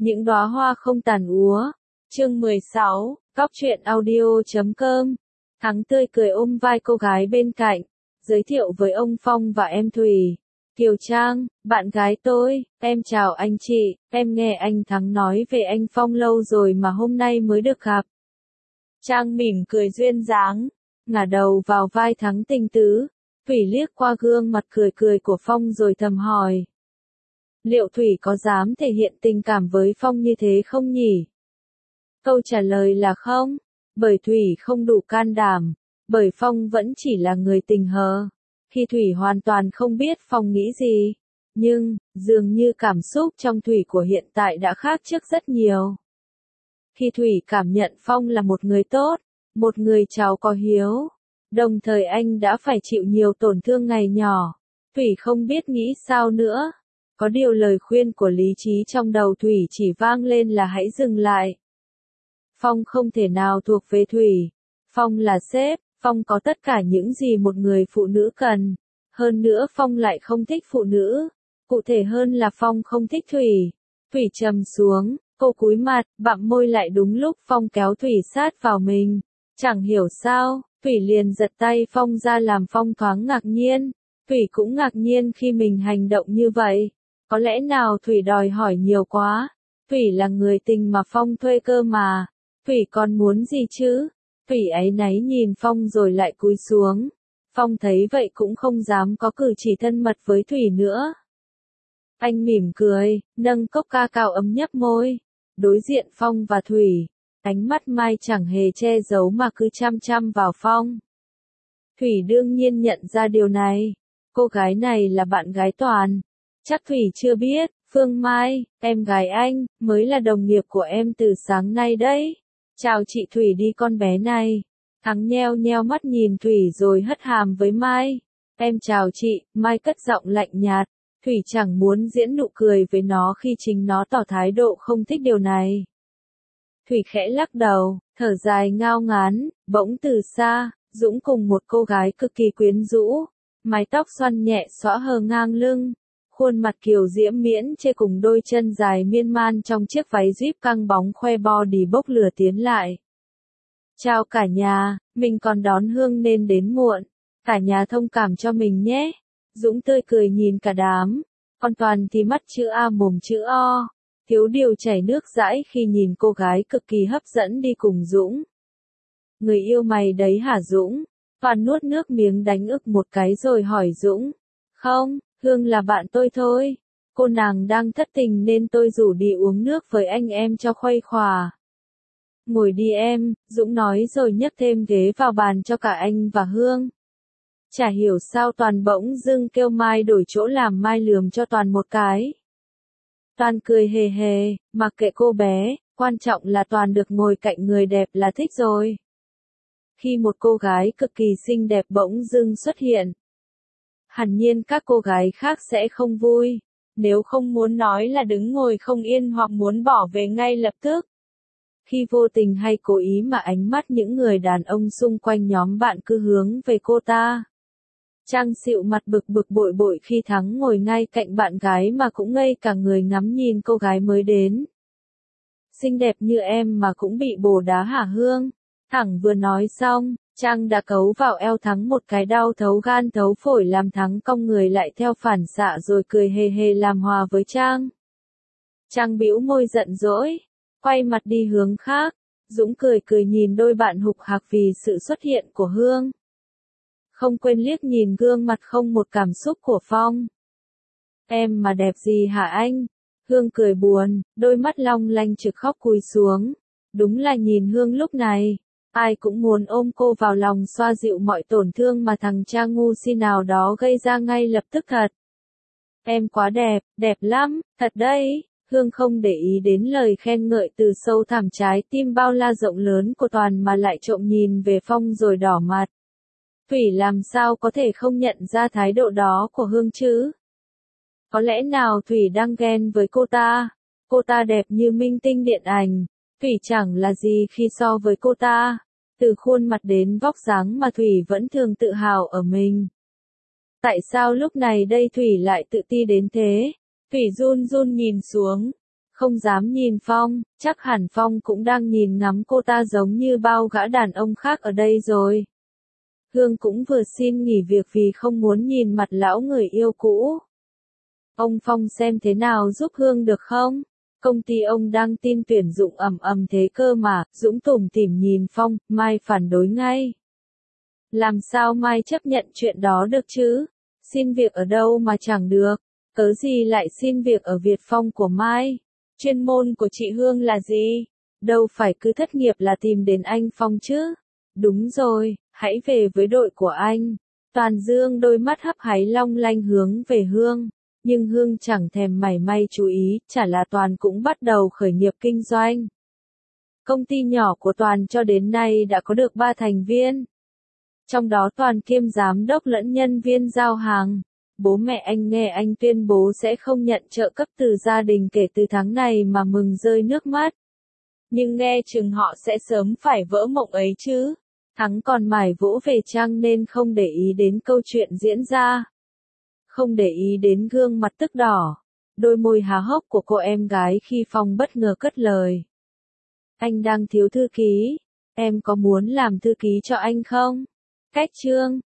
Những đóa hoa không tàn úa. Chương 16, Cóc truyện audio.com. Thắng tươi cười ôm vai cô gái bên cạnh, giới thiệu với ông Phong và em Thủy. Kiều Trang, bạn gái tôi, em chào anh chị, em nghe anh Thắng nói về anh Phong lâu rồi mà hôm nay mới được gặp. Trang mỉm cười duyên dáng, ngả đầu vào vai Thắng tình tứ. Thủy liếc qua gương mặt cười cười của Phong rồi thầm hỏi. Liệu Thủy có dám thể hiện tình cảm với Phong như thế không nhỉ? Câu trả lời là không, bởi Thủy không đủ can đảm, bởi Phong vẫn chỉ là người tình hờ. Khi Thủy hoàn toàn không biết Phong nghĩ gì, nhưng, dường như cảm xúc trong Thủy của hiện tại đã khác trước rất nhiều. Khi Thủy cảm nhận Phong là một người tốt, một người cháu có hiếu, đồng thời anh đã phải chịu nhiều tổn thương ngày nhỏ, Thủy không biết nghĩ sao nữa. Có điều lời khuyên của lý trí trong đầu Thủy chỉ vang lên là hãy dừng lại. Phong không thể nào thuộc về Thủy. Phong là sếp, Phong có tất cả những gì một người phụ nữ cần. Hơn nữa Phong lại không thích phụ nữ. Cụ thể hơn là Phong không thích Thủy. Thủy trầm xuống, cô cúi mặt, bặm môi lại đúng lúc Phong kéo Thủy sát vào mình. Chẳng hiểu sao, Thủy liền giật tay Phong ra làm Phong thoáng ngạc nhiên. Thủy cũng ngạc nhiên khi mình hành động như vậy. Có lẽ nào Thủy đòi hỏi nhiều quá? Thủy là người tình mà Phong thuê cơ mà. Thủy còn muốn gì chứ? Thủy áy náy nhìn Phong rồi lại cúi xuống. Phong thấy vậy cũng không dám có cử chỉ thân mật với Thủy nữa. Anh mỉm cười, nâng cốc ca cao ấm nhấp môi. Đối diện Phong và Thủy, ánh mắt Mai chẳng hề che giấu mà cứ chăm chăm vào Phong. Thủy đương nhiên nhận ra điều này. Cô gái này là bạn gái Toàn. Chắc Thủy chưa biết, Phương Mai, em gái anh, mới là đồng nghiệp của em từ sáng nay đấy. Chào chị Thủy đi con bé này. Thắng nheo nheo mắt nhìn Thủy rồi hất hàm với Mai. Em chào chị, Mai cất giọng lạnh nhạt. Thủy chẳng muốn diễn nụ cười với nó khi chính nó tỏ thái độ không thích điều này. Thủy khẽ lắc đầu, thở dài ngao ngán, bỗng từ xa, Dũng cùng một cô gái cực kỳ quyến rũ. Mái tóc xoăn nhẹ xõa hờ ngang lưng. Khuôn mặt kiều diễm miễn chê cùng đôi chân dài miên man trong chiếc váy jeep căng bóng khoe body bốc lửa tiến lại. Chào cả nhà, mình còn đón Hương nên đến muộn. Cả nhà thông cảm cho mình nhé. Dũng tươi cười nhìn cả đám. Còn Toàn thì mắt chữ A mồm chữ O. Thiếu điều chảy nước dãi khi nhìn cô gái cực kỳ hấp dẫn đi cùng Dũng. Người yêu mày đấy hả Dũng? Toàn nuốt nước miếng đánh ức một cái rồi hỏi Dũng. Không, Hương là bạn tôi thôi. Cô nàng đang thất tình nên tôi rủ đi uống nước với anh em cho khuây khỏa. Ngồi đi em, Dũng nói rồi nhấc thêm ghế vào bàn cho cả anh và Hương. Chả hiểu sao Toàn bỗng dưng kêu Mai đổi chỗ làm Mai lườm cho Toàn một cái. Toàn cười hề hề, mặc kệ cô bé, quan trọng là Toàn được ngồi cạnh người đẹp là thích rồi. Khi một cô gái cực kỳ xinh đẹp bỗng dưng xuất hiện, hẳn nhiên các cô gái khác sẽ không vui, nếu không muốn nói là đứng ngồi không yên hoặc muốn bỏ về ngay lập tức. Khi vô tình hay cố ý mà ánh mắt những người đàn ông xung quanh nhóm bạn cứ hướng về cô ta. Trang xịu mặt bực bực bội bội khi Thắng ngồi ngay cạnh bạn gái mà cũng ngây cả người ngắm nhìn cô gái mới đến. Xinh đẹp như em mà cũng bị bồ đá hả Hương? Thẳng vừa nói xong, Trang đã cấu vào eo Thắng một cái đau thấu gan thấu phổi làm Thắng cong người lại theo phản xạ rồi cười hề hề làm hòa với Trang. Trang bĩu môi giận dỗi, quay mặt đi hướng khác. Dũng cười cười nhìn đôi bạn hục hạc vì sự xuất hiện của Hương. Không quên liếc nhìn gương mặt không một cảm xúc của Phong. Em mà đẹp gì hả anh? Hương cười buồn, đôi mắt long lanh trực khóc cúi xuống. Đúng là nhìn Hương lúc này, ai cũng muốn ôm cô vào lòng xoa dịu mọi tổn thương mà thằng cha ngu si nào đó gây ra ngay lập tức thật. Em quá đẹp, đẹp lắm, thật đấy. Hương không để ý đến lời khen ngợi từ sâu thẳm trái tim bao la rộng lớn của Toàn mà lại trộm nhìn về Phong rồi đỏ mặt. Thủy làm sao có thể không nhận ra thái độ đó của Hương chứ? Có lẽ nào Thủy đang ghen với cô ta? Cô ta đẹp như minh tinh điện ảnh. Thủy chẳng là gì khi so với cô ta. Từ khuôn mặt đến vóc dáng mà Thủy vẫn thường tự hào ở mình. Tại sao lúc này đây Thủy lại tự ti đến thế? Thủy run run nhìn xuống. không dám nhìn Phong, chắc hẳn Phong cũng đang nhìn ngắm cô ta giống như bao gã đàn ông khác ở đây rồi. Hương cũng vừa xin nghỉ việc vì không muốn nhìn mặt lão người yêu cũ. Ông Phong xem thế nào giúp Hương được không? Công ty ông đang tin tuyển dụng ầm thế cơ mà, Dũng tủm tỉm nhìn Phong, Mai phản đối ngay. Làm sao Mai chấp nhận chuyện đó được chứ? Xin việc ở đâu mà chẳng được? Cớ gì lại xin việc ở Việt Phong của Mai? Chuyên môn của chị Hương là gì? Đâu phải cứ thất nghiệp là tìm đến anh Phong chứ? Đúng rồi, hãy về với đội của anh. Toàn Dương đôi mắt hấp háy long lanh hướng về Hương. Nhưng Hương chẳng thèm mảy may chú ý, chả là Toàn cũng bắt đầu khởi nghiệp kinh doanh. Công ty nhỏ của Toàn cho đến nay đã có được 3 thành viên. Trong đó Toàn kiêm giám đốc lẫn nhân viên giao hàng. Bố mẹ anh nghe anh tuyên bố sẽ không nhận trợ cấp từ gia đình kể từ tháng này mà mừng rơi nước mắt. Nhưng nghe chừng họ sẽ sớm phải vỡ mộng ấy chứ. Thắng còn mải vỗ về Trang nên không để ý đến câu chuyện diễn ra. Không để ý đến gương mặt tức đỏ, đôi môi há hốc của cô em gái khi Phong bất ngờ cất lời. Anh đang thiếu thư ký, em có muốn làm thư ký cho anh không? Cách Trương,